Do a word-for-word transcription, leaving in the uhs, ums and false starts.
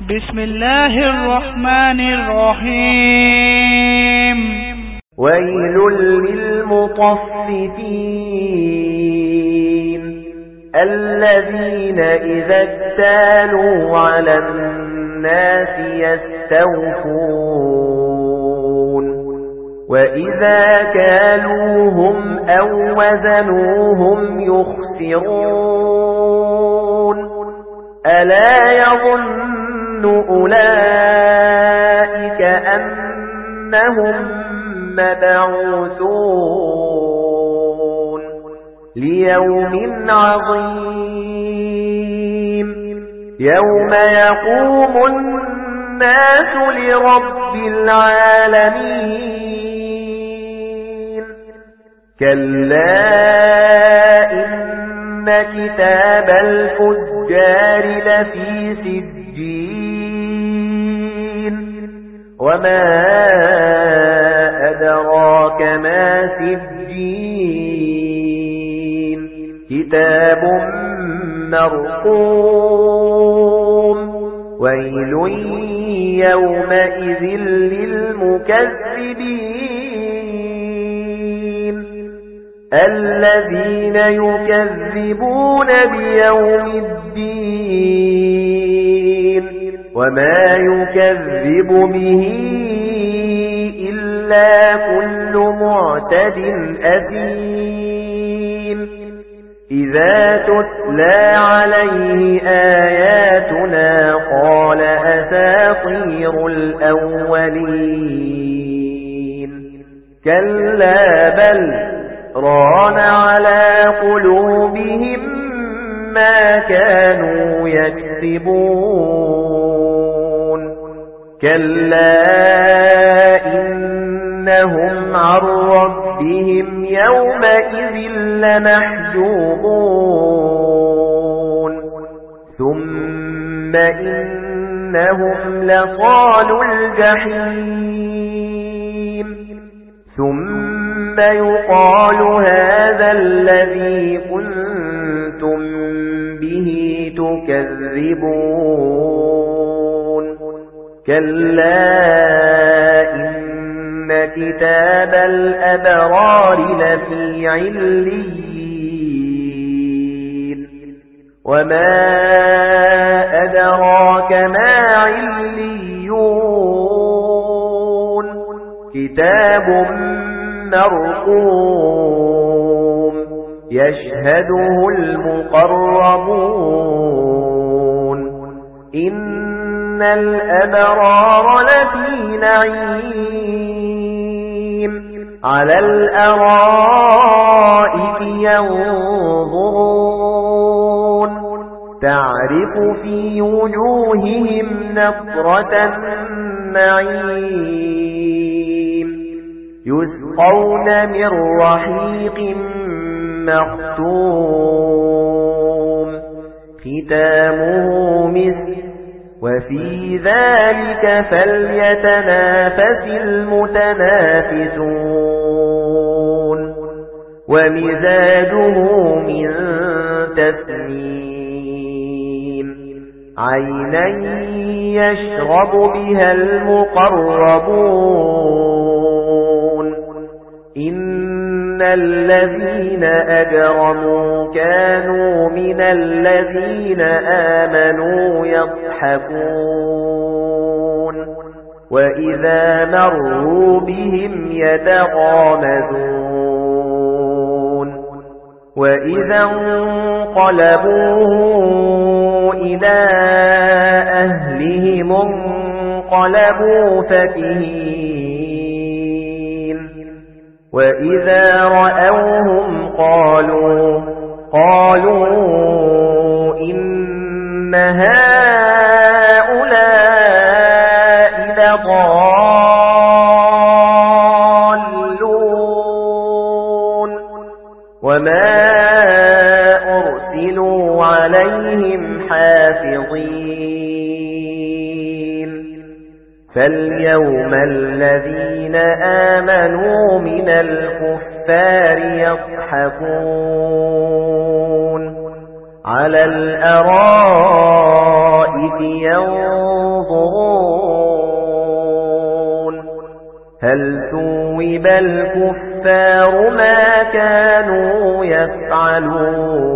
بسم الله الرحمن الرحيم ويل للمطففين الذين إذا اكتالوا على الناس يستوفون وإذا كالوهم أو وزنوهم يخسرون ألا يظن أولئك أنهم مبعوثون ليوم عظيم يوم يقوم الناس لرب العالمين كلا إن كتاب الفجار لفي سجين وما أدراك ما سجين كتاب مرقوم ويل يومئذ للمكذبين الذين يكذبون بيوم الدين وما يكذب به إلا كل معتد أثيم إذا تتلى عليه آياتنا قال أساطير الأولين كلا بل ران على قلوبهم ما كانوا يكسبون كلا إنهم عن ربهم يومئذ لمحجوبون ثم إنهم لصالوا الجحيم ثم يقال هذا الذي كنتم به تكذبون كلا إن كتاب الأبرار لفي عليين وما أدراك ما عليون كتاب مرقوم يشهده المقربون إن الأبرار لفي نعيم على الأرائك ينظرون تعرف في وجوههم نضرة النعيم يسقون من رحيق مختوم ختامه مسك وفي ذلك فليتنافس المتنافسون ومزاجه من تسنيم عينا يشرب بها المقربون إن الذين أجرموا كانوا من الذين آمنوا يضحكون وإذا مروا بهم يتغامزون وإذا انقلبوا إلى أهلهم انقلبوا فكهين وإذا رأوهم قالوا قالوا إن هؤلاء لضالون وما أرسلوا عليهم حافظين فاليوم الذين آمنوا من الكفار يضحكون على الأرائك ينظرون هل ثوب الكفار ما كانوا يفعلون